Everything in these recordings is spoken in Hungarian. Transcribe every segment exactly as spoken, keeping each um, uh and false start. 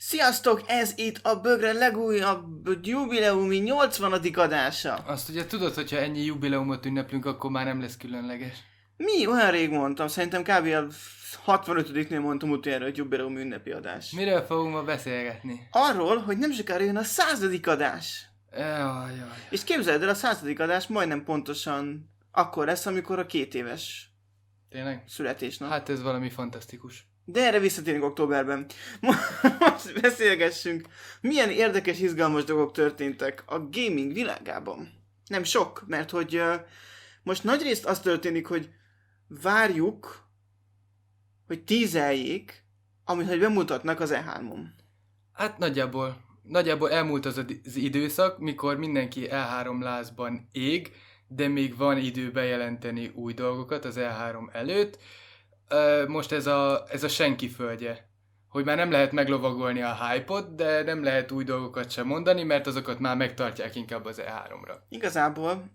Sziasztok! Ez itt a Bögre legújabb jubileumi nyolcvanadik adása. Azt ugye tudod, hogyha ennyi jubileumot ünneplünk, akkor már nem lesz különleges. Mi? Olyan rég mondtam, szerintem kb. A hatvanötödiknél mondtam utoljára, hogy jubileumi ünnepi adás. Miről fogunk ma beszélgetni? Arról, hogy nem sokára jön a századik adás. Jaj, jaj. És képzeld el, a századik adás majdnem pontosan akkor lesz, amikor a két éves Tényleg? születésnap. Hát ez valami fantasztikus. De erre visszatérünk októberben. Most beszélgessünk, milyen érdekes, izgalmas dolgok történtek a gaming világában. Nem sok, mert hogy uh, most nagyrészt az történik, hogy várjuk, hogy tízeljék, amit hogy bemutatnak az E hármon. Hát nagyjából, nagyjából elmúlt az az időszak, mikor mindenki E három lázban ég, de még van idő bejelenteni új dolgokat az E három előtt. Most ez a, ez a senki földje, hogy már nem lehet meglovagolni a hype-ot, de nem lehet új dolgokat sem mondani, mert azokat már megtartják inkább az E háromra. Igazából,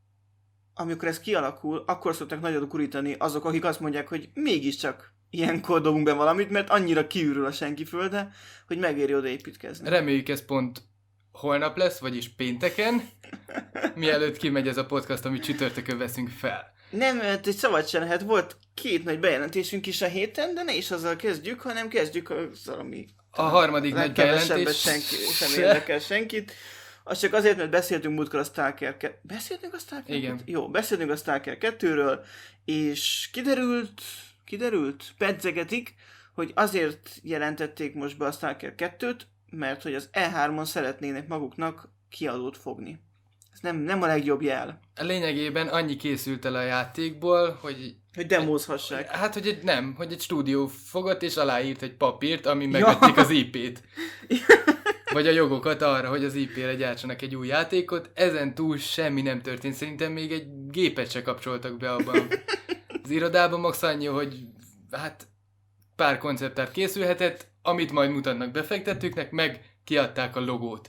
amikor ez kialakul, akkor szoktak nagyot gurítani azok, akik azt mondják, hogy mégiscsak ilyenkor dobunk be valamit, mert annyira kiürül a senki földe, hogy megéri oda építkezni. Reméljük ez pont holnap lesz, vagyis pénteken, mielőtt kimegy ez a podcast, amit csütörtökön veszünk fel. Nem, mert egy szabad se lehet. Volt két nagy bejelentésünk is a héten, de ne is azzal kezdjük, hanem kezdjük azzal, ami A harmadik nagy bejelentés... senki, sem érdekel senkit. Az csak azért, mert beszéltünk múltkor a Stalker kettő... Beszéltünk a Stalker Igen. kettő? Jó, beszéltünk a Stalker kettőről, és kiderült, kiderült, pedzegetik, hogy azért jelentették most be a Stalker kettőt, mert hogy az E hármon szeretnének maguknak kiadót fogni. Ez nem, nem a legjobb jel. Lényegében annyi készült el a játékból, hogy... Hogy demózhassák. Hát, hogy egy, nem, hogy egy stúdió fogott és aláírt egy papírt, ami megvették az I P-t. Vagy a jogokat arra, hogy az I P-re gyártsanak egy új játékot. Ezen túl semmi nem történt. Szerintem még egy gépet se kapcsoltak be abban az irodában. Max annyi, hogy hát pár konceptát készülhetett, amit majd mutatnak befektetőknek, meg kiadták a logót.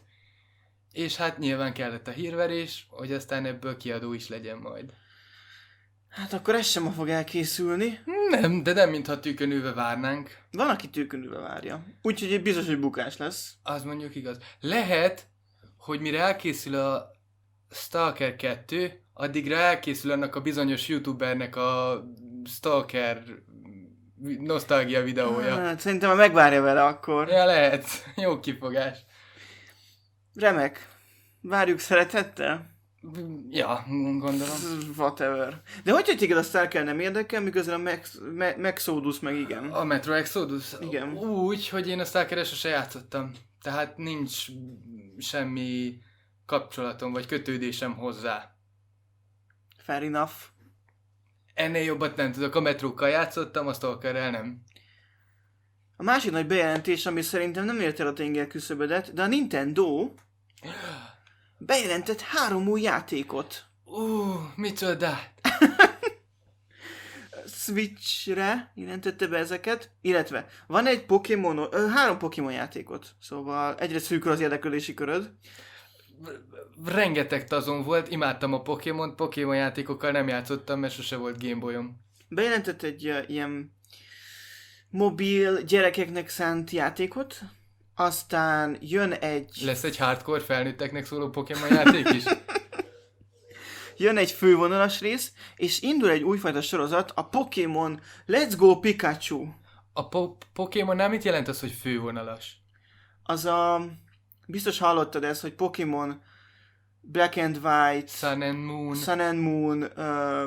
És hát nyilván kellett a hírverés, hogy aztán ebből kiadó is legyen majd. Hát akkor ez sem ma fog elkészülni. Nem, de nem mintha tűkönülve várnánk. Van, aki tűkönülve várja. Úgyhogy biztos, hogy bukás lesz. Az mondjuk igaz. Lehet, hogy mire elkészül a Stalker kettő, addigra elkészül annak a bizonyos youtubernek a Stalker nosztalgia videója. Hát, szerintem már megvárja vele akkor. Ja, lehet. Jó kifogás. Remek. Várjuk szeretettel? Ja, gondolom. Whatever. De hogy hogy téged a Stalker nem érdekel, miközben a Max, Me- Maxodus meg igen? A Metro Exodus? Igen. Úgy, hogy én a Stalker-re sose játszottam. Tehát nincs semmi kapcsolatom vagy kötődésem hozzá. Fair enough. Ennél jobbat nem tudok. A Metrókkal játszottam, a Stalkerrel nem. A másik nagy bejelentés, ami szerintem nem ért el a tenger küszöbödet, de a Nintendo bejelentett három új játékot. Uh, micsodát! Switchre jelentette be ezeket, illetve van egy Pokémon, ö, három Pokémon játékot, szóval egyre szűkül az érdeklődési köröd. Rengeteg tazon volt, imádtam a Pokémon, Pokémon játékokkal nem játszottam, mert sose volt Gameboyom. Bejelentett egy uh, ilyen mobil gyerekeknek szánt játékot, aztán jön egy... Lesz egy hardcore felnőtteknek szóló Pokémon játék is? Jön egy fővonalas rész, és indul egy újfajta sorozat, a Pokémon Let's Go Pikachu. A po- Pokémon nem mit jelent az, hogy fővonalas? Az a... Biztos hallottad ezt, hogy Pokémon Black and White, Sun and Moon. Sun and Moon, uh,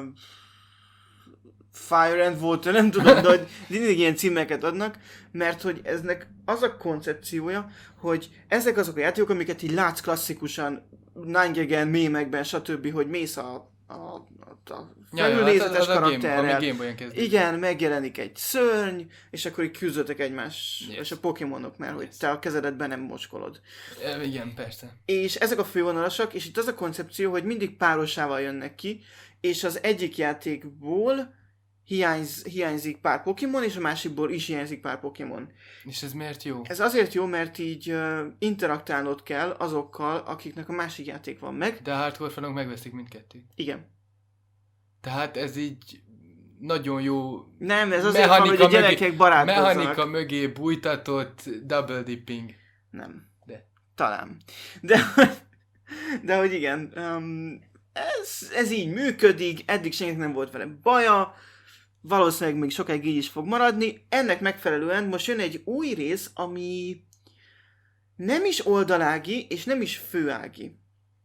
Fire and Water, nem tudom, de hogy mindig ilyen címeket adnak, mert hogy eznek az a koncepciója, hogy ezek azok a játékok, amiket így látsz klasszikusan nine gag-en, mémekben, stb., hogy mész a, a, a, a felülnézetes ja, ja, karakterrel. Game, Game Igen, megjelenik egy szörny, és akkor így küzdöttek egymás, yes. és a Pokémonok, mert yes. hogy te a kezeredben nem mocskolod. E, igen, persze. És ezek a fővonalasak, és itt az a koncepció, hogy mindig párosával jönnek ki, és az egyik játékból hiányz, hiányzik pár Pokémon, és a másikból is hiányzik pár Pokémon. És ez miért jó? Ez azért jó, mert így uh, interaktálnod kell azokkal, akiknek a másik játék van meg. De a hardcore fanok megveszik mindkettőt. Igen. Tehát ez így nagyon jó Nem, ez azért van, hogy a gyerekek mögé, barátkozzanak. mechanika mögé bújtatott double dipping. Nem. De. Talán. De, de hogy igen, um, ez, ez így működik, eddig senkinek nem volt vele baja, valószínűleg még sokáig így is fog maradni. Ennek megfelelően most jön egy új rész, ami nem is oldalági, és nem is főági.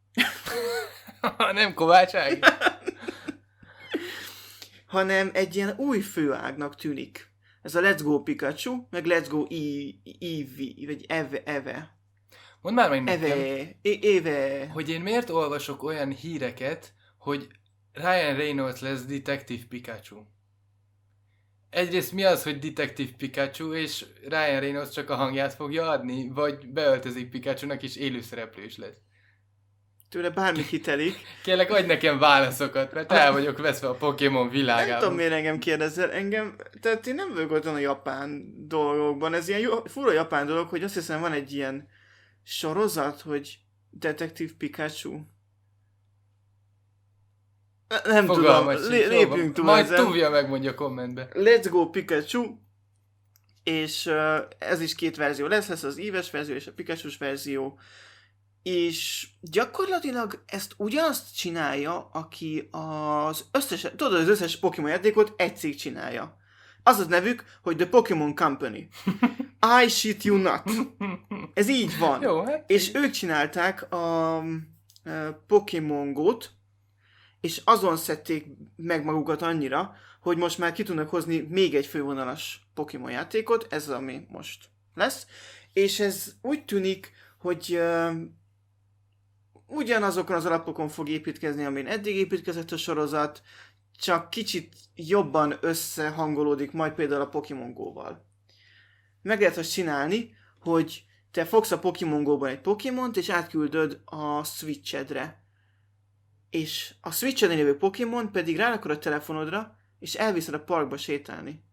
Nem Kovács Ági. Hanem egy ilyen új főágnak tűnik. Ez a Let's Go Pikachu, meg Let's Go Eevee, vagy Eve, Eve. Mondd már meg Eve, nekem, Eve. hogy én miért olvasok olyan híreket, hogy Ryan Reynolds lesz Detective Pikachu. Egyrészt mi az, hogy Detective Pikachu, és Ryan Reynolds csak a hangját fogja adni, vagy beöltözik Pikachunak, és élőszereplős lesz. Tőle bármi hitelik. Kérlek, adj nekem válaszokat, mert el vagyok veszve a Pokémon világában. Nem tudom, miért engem kérdezel. Engem, tehát én nem vagyok ott a japán dolgokban. Ez ilyen jó, fura japán dolog, hogy azt hiszem van egy ilyen sorozat, hogy Detective Pikachu. Nem Fogalmas tudom, sincs, lé- lépjünk túl majd ezen. Tuvja megmondja a kommentbe. Let's Go Pikachu, és uh, ez is két verzió lesz, lesz az éves verzió és a Pikachu-s verzió, és gyakorlatilag ezt ugyanazt csinálja, aki az összes, tudod, az összes Pokémon játékot egy cég csinálja. Az az nevük, hogy The Pokémon Company. I shit you not. Ez így van. Jó, hát És ők csinálták a, a Pokémon Go-t, és azon szedték meg magukat annyira, hogy most már ki tudnak hozni még egy fővonalas Pokémon játékot, ez az, ami most lesz, és ez úgy tűnik, hogy uh, ugyanazokon az alapokon fog építkezni, amin eddig építkezett a sorozat, csak kicsit jobban összehangolódik majd például a Pokémon Go-val. Meg lehet azt csinálni, hogy te fogsz a Pokémon Go-ban egy Pokémont, és átküldöd a Switchedre. És a Switch-en lévő Pokémon pedig rárakod a telefonodra, és elviszed a parkba sétálni.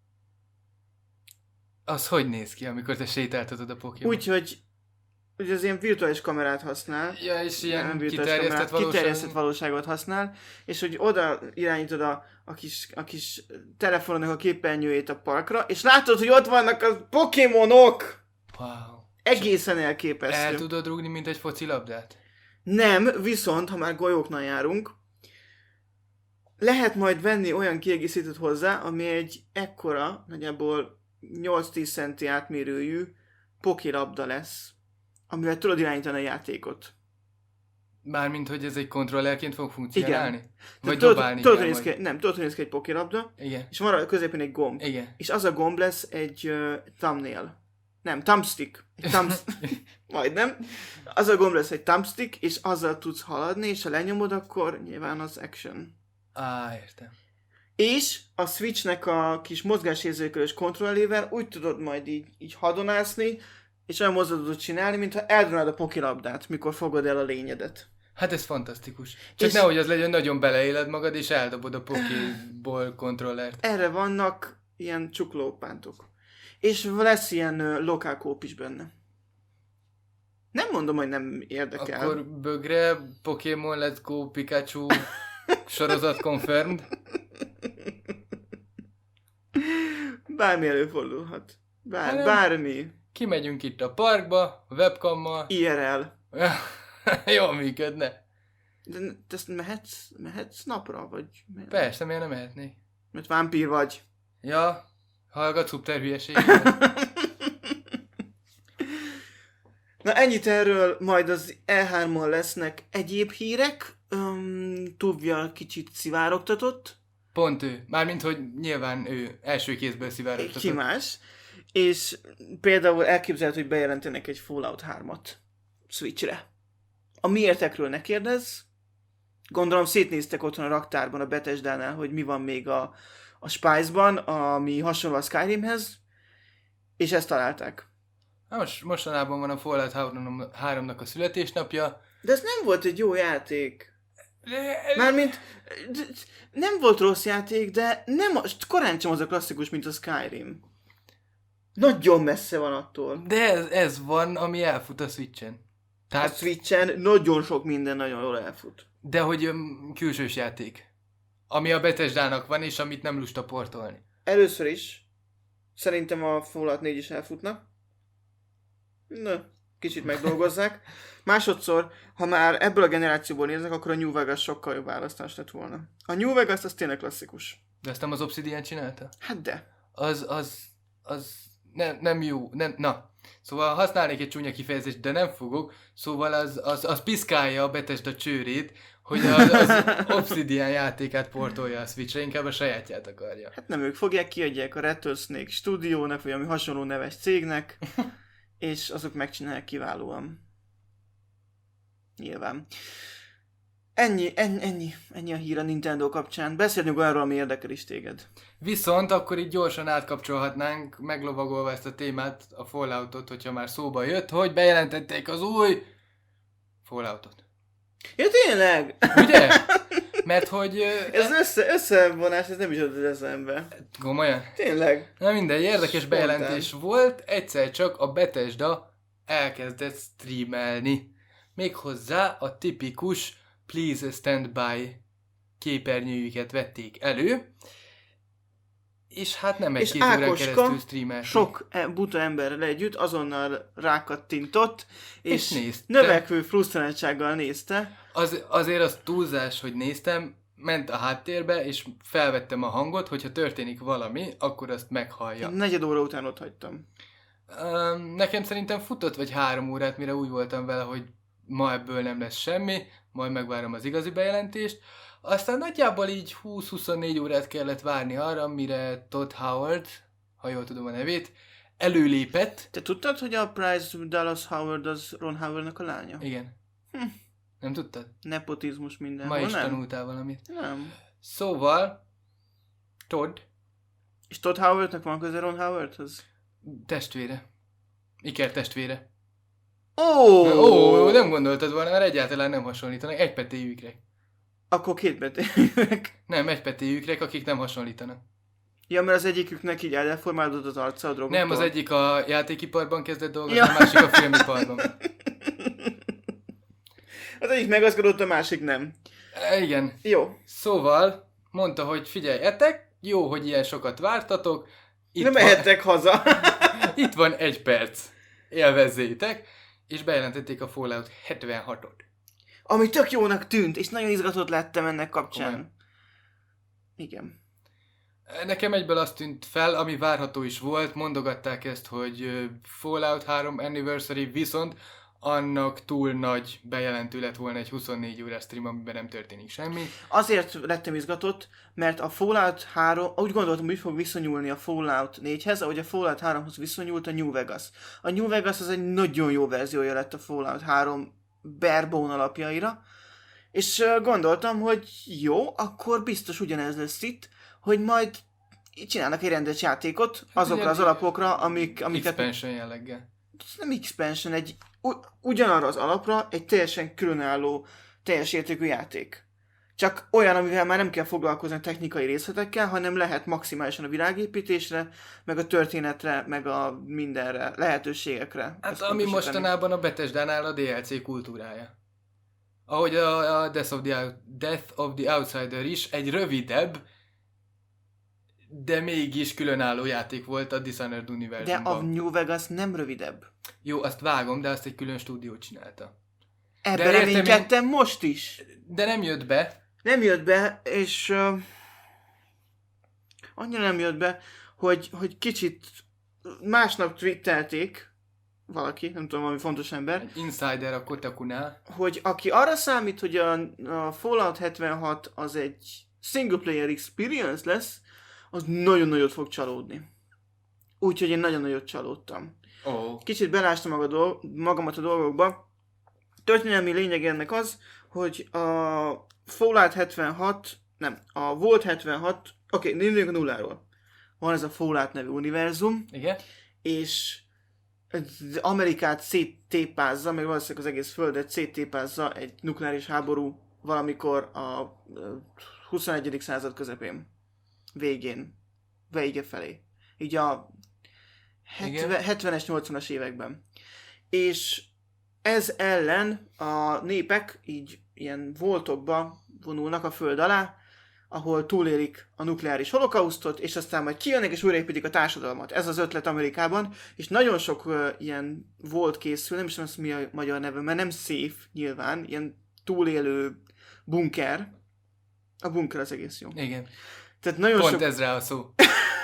az hogy néz ki, amikor te sétáltatod a Pokémon? Úgyhogy hogy az ilyen virtuális kamerát használ. Ja, és ilyen Nem virtuális kiterjesztett kamerát, valóság. kiterjesztett valóságot használ, és hogy oda irányítod a, a, kis, a kis telefonnak a képernyőjét a parkra, és látod, hogy ott vannak a Pokémonok! Wow. Egészen El elképesztő. tudod rúgni, mint egy focilabdát? Nem, viszont, ha már golyóknál járunk, lehet majd venni olyan kiegészítőt hozzá, ami egy ekkora, nagyjából nyolc-tíz centi átmérőjű pokélabda lesz, amivel tudod irányítani a játékot. Mármint, hogy ez egy kontrollerként fog funkcionálni? Igen. Vagy tudod, dobálni tudod, kell hogy néz majd? ki, nem, tudod, hogy néz ki egy pokélabda, Igen. és van a középén egy gomb. Igen. És az a gomb lesz egy uh, thumbnail. Nem, thumbstick. Egy thumbs... Majdnem. Az a gomb lesz egy thumbstick, és azzal tudsz haladni, és ha lenyomod, akkor nyilván az action. Á, értem. És a Switchnek a kis mozgásérzékelős kontrollével úgy tudod majd így, így hadonászni, és olyan mozdulatot csinálni, mintha eldobnád a pokélabdát, mikor fogod el a lényedet. Hát ez fantasztikus. Csak És- nehogy az legyen, nagyon beleéled magad, és eldobod a Pokéból kontrollert. Erre vannak ilyen csuklópántok. És lesz ilyen uh, lokál kóp is benne. Nem mondom, hogy nem érdekel. Akkor bögre Pokémon Let's Go Pikachu sorozat confirmed. Bármi előfordulhat. Bár, Nem. bármi. Kimegyünk itt a parkba, a webkammal. I R L. Jól működne. De te ezt mehetsz, mehetsz napra, vagy? Persze, miért nem mehetnék? Mert vámpír vagy. Ja, hallgat szubter hülyeséget. Na ennyit erről, majd az E hármon lesznek egyéb hírek. Um, Tuvja kicsit szivárogtatott. Pont ő. Mármint, hogy nyilván ő első kézből Ki szivárogtatott. más. És például elképzelhető, hogy bejelentenek egy Fallout hármat Switchre. A miértekről ne kérdezz. Gondolom szétnéztek otthon a raktárban a Bethesdánál, hogy mi van még a, a Spice-ban, ami hasonló a Skyrimhez, és ezt találták. Na most, mostanában van a Fallout háromnak a születésnapja. De ez nem volt egy jó játék. Mármint nem volt rossz játék, de nem, korán sem az a klasszikus, mint a Skyrim. Nagyon messze van attól. De ez, ez van, ami elfut a Switchen. A Tehát, Switchen nagyon sok minden nagyon jól elfut. de hogy öm, külsős játék. ami a Bethesdának van, és amit nem lusta portolni. Először is szerintem a Fallout négy is elfutna. Na, kicsit megdolgozzák. Másodszor, ha már ebből a generációból néznek, akkor a New Vegas sokkal jobb választás lett volna. A New Vegas az tényleg klasszikus. De ezt nem az Obsidian csinálta? Hát de. Az, az, az nem, nem jó, nem, na. Szóval használnék egy csúnya kifejezést, de nem fogok. Szóval az, az, az piszkálja a Bethesda csőrét, hogy az, az Obsidian játékát portolja a Switchre, inkább a sajátját akarja. Hát nem ők fogják, kiadják a Rattlesnake stúdiónak, vagy ami hasonló neves cégnek, és azok megcsinálják kiválóan. Nyilván. Ennyi, ennyi, ennyi, ennyi a hír a Nintendo kapcsán. Beszélünk olyanról, ami érdekel is téged. Viszont akkor így gyorsan átkapcsolhatnánk, meglovagolva ezt a témát, a Falloutot, hogyha már szóba jött, hogy bejelentették az új Falloutot. Ja, tényleg? Ugye? Mert hogy... Ez össze, összevonás, ez nem is adott eszembe. Komolyan? Tényleg? Na mindegy, érdekes Spontán. bejelentés volt, egyszer csak a Bethesda elkezdett streamelni. Méghozzá a tipikus Please Stand By képernyőjüket vették elő, és hát nem egy És két órán Ákoska keresztül streamelték. sok e- buta emberrel együtt azonnal rákattintott, és, És nézte. növekvő frusztráltsággal nézte. Az, azért az túlzás, hogy néztem, ment a háttérbe, és felvettem a hangot, hogyha történik valami, akkor azt meghallja. Én negyed óra után ott hagytam. Um, nekem szerintem futott vagy három órát, mire úgy voltam vele, hogy ma ebből nem lesz semmi, majd megvárom az igazi bejelentést. Aztán nagyjából így húsz-huszonnégy órát kellett várni arra, mire Todd Howard, ha jól tudom a nevét, előlépett. Te tudtad, hogy a Bryce Dallas Howard az Ron Howardnak a lánya? Igen. Hm. Nem tudtad? Nepotizmus mindenhol, Ma is nem? tanultál valamit. Nem. Szóval, Todd, És Todd Howardnak van köze Ron Howardhoz? testvére. Iker testvére. Ó! Ó, oh! nem gondoltad volna, mert egyáltalán nem hasonlítanak. Egypetéjűkrek. Akkor két betűnek. Nem, egypetéjűkrek, akik nem hasonlítanak. Ja, mert az egyiküknek így eldeformálódott az arca a drogoktól. Nem, az egyik a játékiparban kezdett dolgozni, Ja. a másik a filmiparban. Az egyik megazgodott, a másik nem. E, igen. Jó. Szóval mondta, hogy figyeljetek, jó, hogy ilyen sokat vártatok. Itt Nem van, mehettek haza. itt van egy perc. Élvezzétek. És bejelentették a Fallout hetvenhatot. Ami tök jónak tűnt, és nagyon izgatott lettem ennek kapcsán. Komolyan. Igen. Nekem egyből azt tűnt fel, ami várható is volt, mondogatták ezt, hogy ö, Fallout három Anniversary, viszont annak túl nagy bejelentő lett volna egy huszonnégy órás stream, amiben nem történik semmi. Azért lettem izgatott, mert a Fallout három, úgy gondoltam, hogy fog viszonyulni a Fallout négyhez, ahogy a Fallout háromhoz viszonyult a New Vegas. A New Vegas az egy nagyon jó verziója lett a Fallout három barebone alapjaira, és uh, gondoltam, hogy jó, akkor biztos ugyanez lesz itt, hogy majd csinálnak egy rendes játékot azokra ilyen az alapokra, amik, amiket... Expansion jelleggel. Ez nem expansion, egy u- ugyanarra az alapra egy teljesen különálló, teljes értékű játék. Csak olyan, amivel már nem kell foglalkozni a technikai részletekkel, hanem lehet maximálisan a világépítésre, meg a történetre, meg a mindenre, lehetőségekre. Hát ezt ami biztosítani. mostanában a Bethesdánál a dé el cé kultúrája. Ahogy a, a Death, of the, Death of the Outsider is egy rövidebb, de mégis különálló játék volt a Dishonored De univerzumban. a New Vegas nem rövidebb. Jó, azt vágom, de azt egy külön stúdió csinálta. Ebben értem, reménykedtem most is. De nem jött be. Nem jött be, és uh, annyira nem jött be, hogy, hogy kicsit másnap twittelték valaki, nem tudom, valami fontos ember, Egy insider a Kotakunál. hogy aki arra számít, hogy a, a Fallout hetvenhat az egy single player experience lesz, az nagyon nagyot fog csalódni. Úgyhogy én nagyon nagyot csalódtam. Oh. Kicsit belástam maga dol- magamat a dolgokba. Történelmi lényeg ennek az, hogy a Fallout hetvenhat, nem, a Vault hetvenhat, oké, okay, nézzük a nulláról. Van ez a Fallout nevű univerzum, Igen? és az Amerikát széttépázza, meg valószínűleg az egész Földet széttépázza egy nukleáris háború valamikor a huszonegyedik század közepén. Végén. Vége felé. Így a hetvenes, nyolcvanas években. És ez ellen a népek így ilyen voltokba vonulnak a föld alá, ahol túlélik a nukleáris holokausztot, és aztán majd kijönnek, és újraépítik a társadalmat. Ez az ötlet Amerikában, és nagyon sok uh, ilyen volt készül, nem is tudom, mi a magyar neve, mert nem safe nyilván, ilyen túlélő bunker. A bunker az egész jó. Igen. Tehát nagyon Pont sok... ez rá a szó.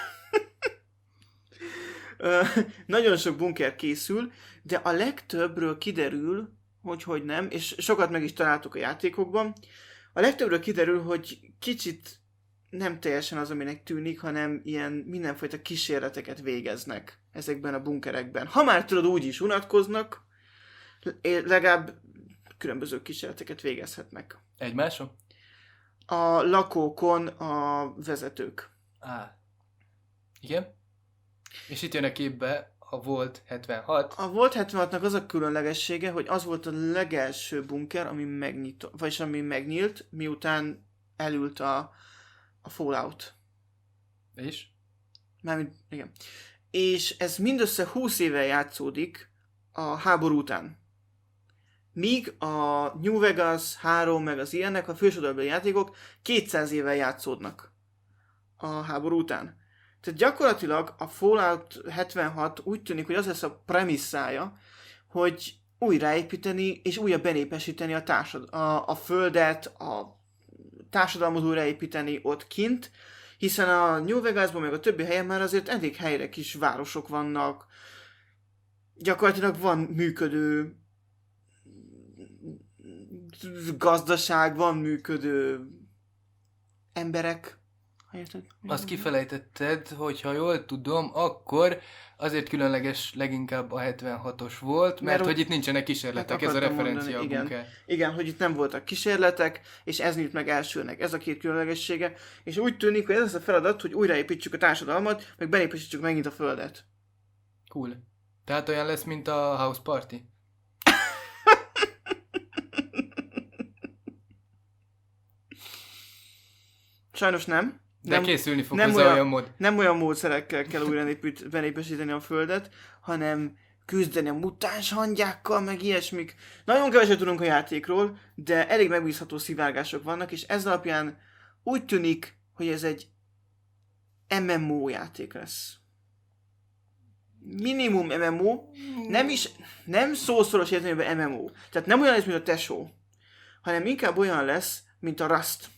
nagyon sok bunker készül, de a legtöbbről kiderül, hogy hogy nem, és sokat meg is találtuk a játékokban, a legtöbbről kiderül, hogy kicsit nem teljesen az, aminek tűnik, hanem ilyen mindenfajta kísérleteket végeznek ezekben a bunkerekben. Ha már tudod, úgy is unatkoznak, legalább különböző kísérleteket végezhetnek. Egymáson? A lakókon a vezetők. Á. Igen? És itt jön a képbe a Volt hetvenhat. A Volt hetvenhatnak az a különlegessége, hogy az volt a legelső bunker, ami megnyit, vagyis ami megnyílt, miután elült a, a Fallout. És? Mármint, igen. És ez mindössze húsz éve játszódik a háború után. Míg a New Vegas három meg az ilyenek, a fősodorban játékok kétszáz éve játszódnak a háború után. Tehát gyakorlatilag a Fallout hetvenhat úgy tűnik, hogy az lesz a premisszája, hogy újraépíteni és újra benépesíteni a, társad- a, a földet, a társadalmat újraépíteni ott kint, hiszen a New Vegasban meg a többi helyen már azért elég helyre kis városok vannak, gyakorlatilag van működő gazdaság, van működő emberek. Érted? Azt kifelejtetted, hogy ha jól tudom, akkor azért különleges leginkább a hetvenhatos volt, mert, mert hogy itt nincsenek kísérletek, ez a referencia mondani, a bunker. Igen. igen, hogy itt nem voltak kísérletek, és ez nyílt meg elsőnek, ez a két különlegessége, és úgy tűnik, hogy ez az a feladat, hogy újraépítsük a társadalmat, meg benépesítsük megint a földet. Cool. Tehát olyan lesz, mint a House Party? Sajnos nem. De nem, készülni fog nem hozzá olyan, olyan mód. Nem olyan módszerekkel kell újra népít, benépesíteni a földet, hanem küzdeni a mutáns hangyákkal, meg ilyesmik. Nagyon keveset tudunk a játékról, de elég megbízható szivárgások vannak, és ez alapján úgy tűnik, hogy ez egy em em o játék lesz. Minimum em em o, nem is, nem szószoros értelemben em em o. Tehát nem olyan lesz, mint a tesó, hanem inkább olyan lesz, mint a Rust.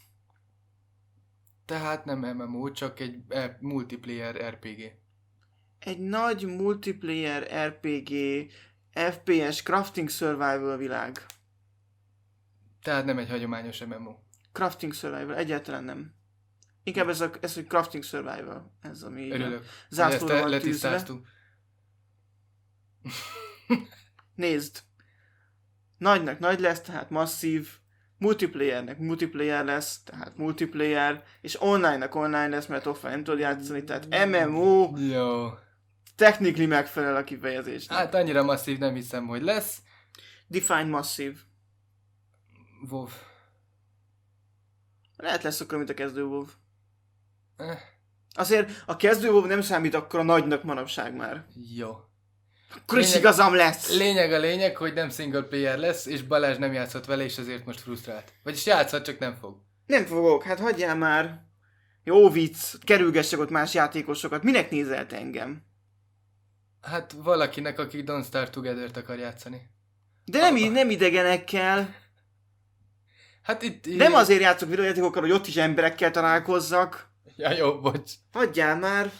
Tehát nem em em o, csak egy eh, multiplayer er pé gé. Egy nagy multiplayer er pé gé, ef pé es, crafting survival világ. Tehát nem egy hagyományos em em o. Crafting survival, egyáltalán nem. Inkább ez, a, ez hogy crafting survival. Ez, ami Örülök. zászlóra Ezt van tűzve. letisztáztuk. Nézd. Nagynak nagy lesz, tehát masszív. Multiplayernek multiplayer lesz, tehát multiplayer, és online-nak online lesz, mert offline nem tudod játszani, tehát em em o Jó. technically megfelel a kifejezésnek. Hát annyira masszív nem hiszem, hogy lesz. Define masszív. WoW. Lehet lesz akkor, mint a kezdő WoW. Eh. Azért a kezdő WoW nem számít akkor a nagynak manapság már. Jó. Akkor is igazam lesz! Lényeg a lényeg, hogy nem single player lesz, és Balázs nem játszott vele, és ezért most frusztrált. Vagyis játszhat, csak nem fog. Nem fogok, hát hagyjál már. Jó vicc, kerülgessek ott más játékosokat. Minek nézel te engem? Hát valakinek, aki Don't Starve Together-t akar játszani. De nem, Ah. nem idegenekkel. Hát itt... Nem azért játszok videójátékokkal, hogy ott is emberekkel találkozzak. Ja, jó, bocs. Hagyjál már.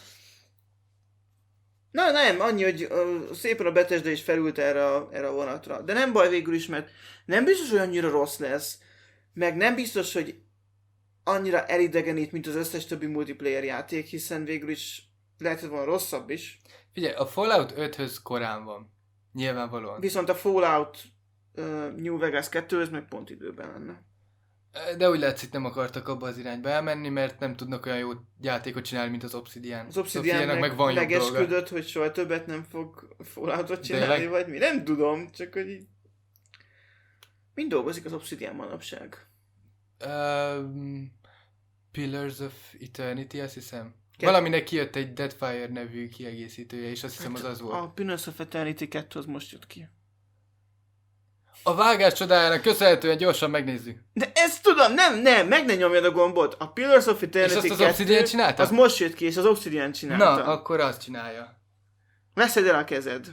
Na nem, annyi, hogy uh, szépen a Bethesda is felült erre a, erre a vonatra. De nem baj végül is, mert nem biztos, hogy annyira rossz lesz. Meg nem biztos, hogy annyira elidegenít, mint az összes többi multiplayer játék, hiszen végül is lehetett volna rosszabb is. Figyelj, a Fallout öthöz korán van. Nyilvánvalóan. Viszont a Fallout uh, New Vegas kettő, ez meg pont időben lenne. De úgy látszik, nem akartak abba az irányba elmenni, mert nem tudnak olyan jó játékot csinálni, mint az Obsidian. Az Obsidian meg, meg van megesküdött, hogy soha többet nem fog Falloutot csinálni, Tényleg? vagy mi? Nem tudom, csak hogy így... Mind dolgozik az Obsidian manapság? Um, Pillars of Eternity, azt hiszem. Ke- Valaminek kijött egy Deadfire nevű kiegészítője, és azt hiszem az az volt. A Pillars of Eternity kettő az most jött ki. A vágás csodájának köszönhetően gyorsan megnézzük. De ezt tudom, nem, nem, meg ne nyomjad a gombot. A Pillars of Eternity És azt az kettő, Obsidian csinálta? az most jött ki, és az Obsidian csinálta. Na, akkor azt csinálja. Veszed el a kezed.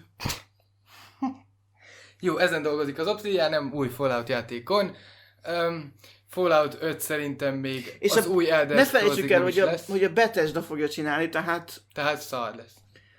Jó, ezen dolgozik az Obsidian, nem új Fallout játékon. Um, Fallout öt szerintem még És az a, új Elder ne Scrolls felejtsük el, is hogy a, lesz. hogy a Bethesda fogja csinálni, tehát Tehát szar lesz.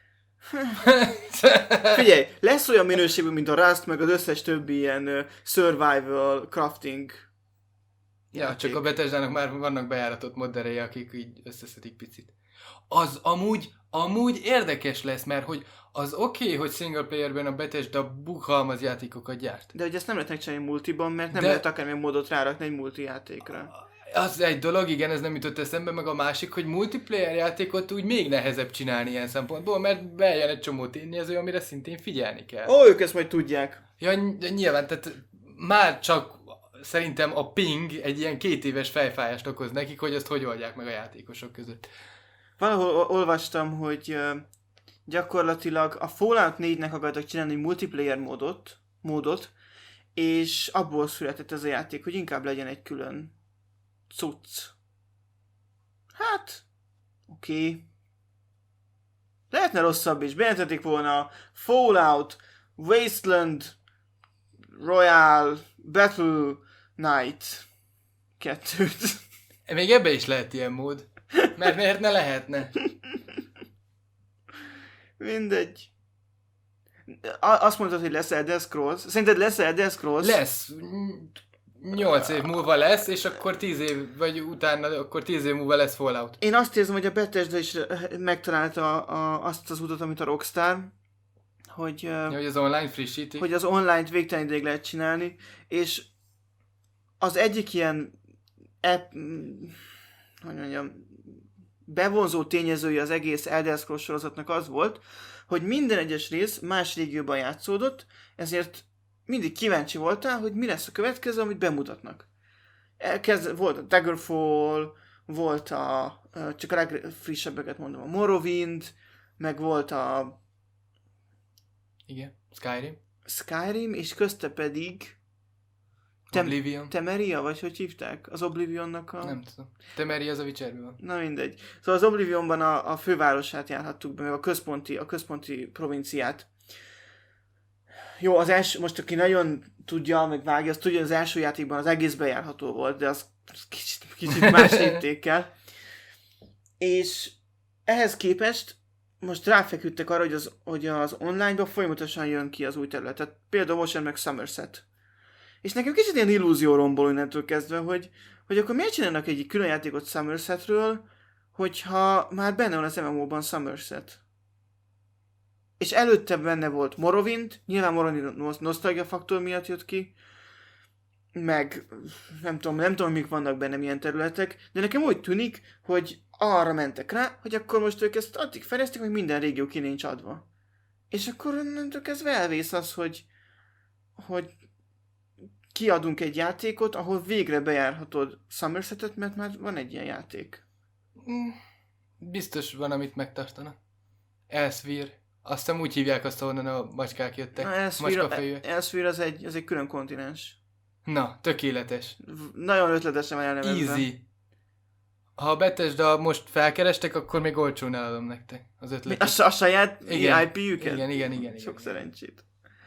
figyelj, lesz olyan minőségű, mint a Rust, meg az összes többi ilyen uh, survival crafting. Ja, játék. csak a Bethesdának már vannak bejáratott modderei, akik így összeszedik picit. Az amúgy, amúgy érdekes lesz, mert hogy az oké, okay, hogy single playerben a Bethesda bukhalmaz játékokat gyárt. De hogy ezt nem lehet megcsinálni multiban, mert nem De- lehet akármilyen módot rárakni egy multi játékra. Az egy dolog, igen, ez nem jutott eszembe, meg a másik, hogy multiplayer játékot úgy még nehezebb csinálni ilyen szempontból, mert bejön egy csomó tényező, amire szintén figyelni kell. Ó, ők ezt majd tudják. Ja, ny- nyilván, tehát már csak szerintem a ping egy ilyen két éves fejfájást okoz nekik, hogy ezt hogy oldják meg a játékosok között. Valahol o- olvastam, hogy uh, gyakorlatilag a Fallout négynek akartak csinálni egy multiplayer módot, módot, és abból született ez a játék, hogy inkább legyen egy külön cucc. Hát, oké. Okay. Lehetne rosszabb is. Bejelentették volna Fallout, Wasteland, Royale, Battle Night kettőt. Még ebbe is lehet ilyen mód. Mert miért ne lehetne? Mindegy. A- azt mondtad, hogy lesz Elder Scrolls. Szerinted lesz Elder Scrolls? Lesz. Nyolc év múlva lesz, és akkor tíz év, vagy utána, akkor tíz év múlva lesz Fallout. Én azt érzem, hogy a Bethesda is eh, megtalálta a, azt az utat, amit a Rockstar, hogy, eh, Ja, hogy az online frissítik. hogy az online-t végtelen ideig lehet csinálni, és az egyik ilyen app, mm, hogy mondjam, bevonzó tényezője az egész Elder Scrolls sorozatnak az volt, hogy minden egyes rész más régióban játszódott, ezért mindig kíváncsi voltál, hogy mi lesz a következő, amit bemutatnak. Elkezd, volt a Daggerfall, volt a, csak a legfrissebbeket mondom, a Morrowind, meg volt a Igen, Skyrim. Skyrim, és közte pedig Tem- Oblivion. Temeria, vagy hogy hívták? Az Oblivionnak a... Nem tudom. Temeria az a Witcherben van. Na mindegy. Szóval az Oblivionban a, a fővárosát járhattuk be, meg a központi, a központi provinciát. Jó, az első, most aki nagyon tudja, meg vágja, az tudja, az első játékban az egész bejárható volt, de az kicsit, kicsit más léptékkel. És ehhez képest most ráfeküdtek arra, hogy az, hogy az online-ban folyamatosan jön ki az új terület. Tehát például most jön meg Somerset. És nekem kicsit ilyen illúzió rombol innentől kezdve, hogy, hogy akkor miért csinálnak egy külön játékot Somersetről, hogyha már benne van az em em o-ban Somerset. És előtte benne volt Morrowind, nyilván Morrowind nosztalgia faktor miatt jött ki, meg nem tudom, nem tudom, mik vannak benne, milyen területek, de nekem úgy tűnik, hogy arra mentek rá, hogy akkor most ők ezt addig fejlesztik, hogy minden régió ki nincs adva. És akkor onnantól kezdve elvész az, hogy, hogy kiadunk egy játékot, ahol végre bejárhatod Somersetet, mert már van egy ilyen játék. Mm, biztos van, amit megtartanak. Elsvír. Azt hiszem úgy hívják azt, ahonnan a macskák jöttek. Na, Elsvír, Macskafejűek. Elsvír az egy, az egy külön kontinens. Na, tökéletes. V- Nagyon ötletesen van elnevezve. Easy. Ha a Bethesda most felkerestek, akkor még olcsón eladom nektek az Mi, ötletet. a, s- a saját Igen. i pé-jüket? Igen, igen, igen, igen, Sok igen. szerencsét.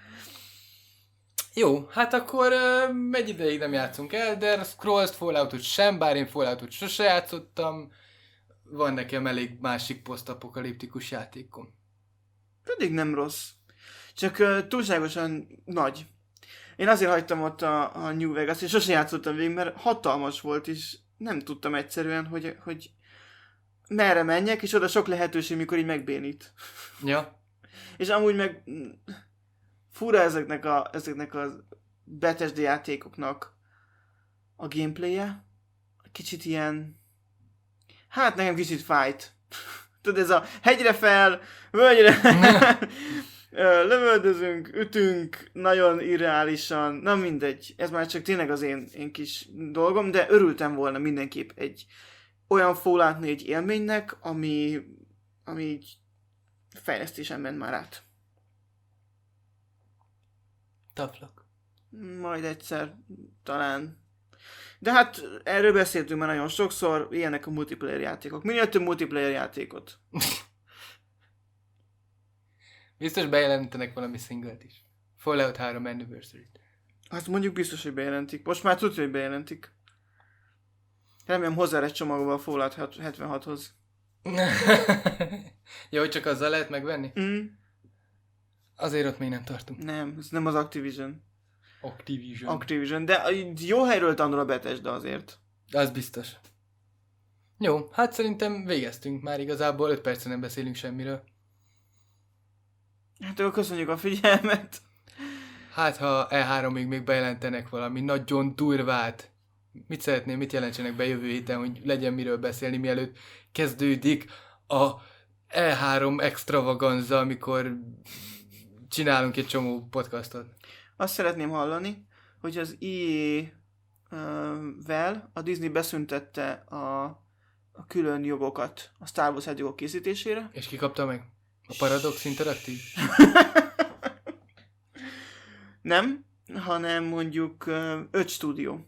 Jó, hát akkor uh, egy ideig nem játszunk el, de Scrolls-t, Falloutot sem, bár én Falloutot sose játszottam. Van nekem elég másik posztapokaliptikus játékom. Pedig nem rossz. Csak uh, túlságosan nagy. Én azért hagytam ott a, a New Vegas, és sosem játszottam végig, mert hatalmas volt, és nem tudtam egyszerűen, hogy, hogy merre menjek, és oda sok lehetőség, mikor így megbénít. Ja. És amúgy meg mm, fura ezeknek a, ezeknek a Bethesda játékoknak a gameplay-je. Kicsit ilyen... Hát nekem kicsit fájt. Tudod, ez a hegyre fel, völgyre ö, lövöldözünk, ütünk, nagyon irreálisan, na mindegy. Ez már csak tényleg az én, én kis dolgom, de örültem volna mindenképp egy olyan Fallout négy élménynek, ami, ami így fejlesztésen ment már át. Tough luck. Majd egyszer, talán. De hát erről beszéltünk már nagyon sokszor, ilyenek a multiplayer játékok. Minél több multiplayer játékot. Biztos bejelentenek valami singlet is. Fallout három Anniversary-t. Hát mondjuk biztos, hogy bejelentik. Most már tudja, hogy bejelentik. Remélem hozzá egy csomagolva a Fallout hetvenhathoz. Jó, hogy csak azzal lehet megvenni? Mm. Azért ott még nem tartunk. Nem, ez nem az Activision. Activision. Activision, de jó helyről tanul a Bethesda azért. Az biztos. Jó, hát szerintem végeztünk. Már igazából öt percen nem beszélünk semmiről. Hát akkor köszönjük a figyelmet. Hát ha E háromig még bejelentenek valami nagyon durvát. Mit szeretném, mit jelentsenek be jövő héten, hogy legyen miről beszélni, mielőtt kezdődik a E három extravaganza, amikor csinálunk egy csomó podcastot. Azt szeretném hallani, hogy az i á-vel a Disney beszüntette a, a külön jogokat a Star Wars jogok készítésére. És ki kapta meg? A Paradox Interactive? Nem, hanem mondjuk öt stúdió.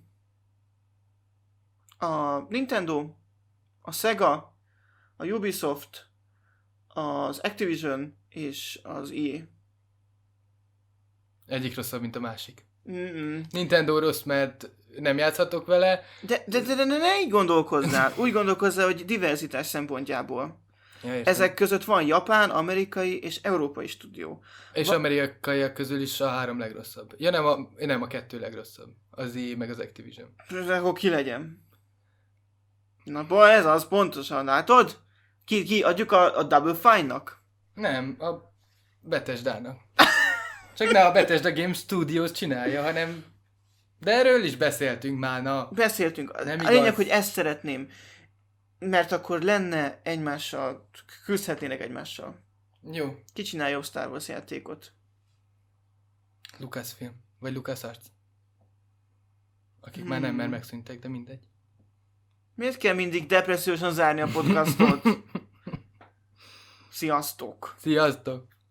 A Nintendo, a Sega, a Ubisoft, az Activision és az i á. Egyik rosszabb, mint a másik. Mm-mm. Nintendo rossz, mert nem játszhatok vele. De, de, de, de ne így gondolkozzál. Úgy gondolkozzál, hogy diverzitás szempontjából. Ja, ezek között van japán, amerikai és európai stúdió. És Va- amerikaiak közül is a három legrosszabb. Ja, nem a, nem a kettő legrosszabb. Az i á meg az Activision. De akkor ki legyen? Na, baj, ez az pontosan, látod? Ki, ki adjuk a, a Double Fine-nak? Nem, a Bethesda-nak. Csak ne a Bethesda Game Studios csinálja, hanem... De erről is beszéltünk már, na. Beszéltünk. Nem a igaz. lényeg, hogy ezt szeretném. Mert akkor lenne egymással, küzdhetnének egymással. Jó. Ki csinál jobb Star Wars játékot? Lucasfilm. Vagy LucasArts. Akik Hmm. már nem, mert megszűntek, de mindegy. Miért kell mindig depressziósan zárni a podcastot? Sziasztok! Sziasztok!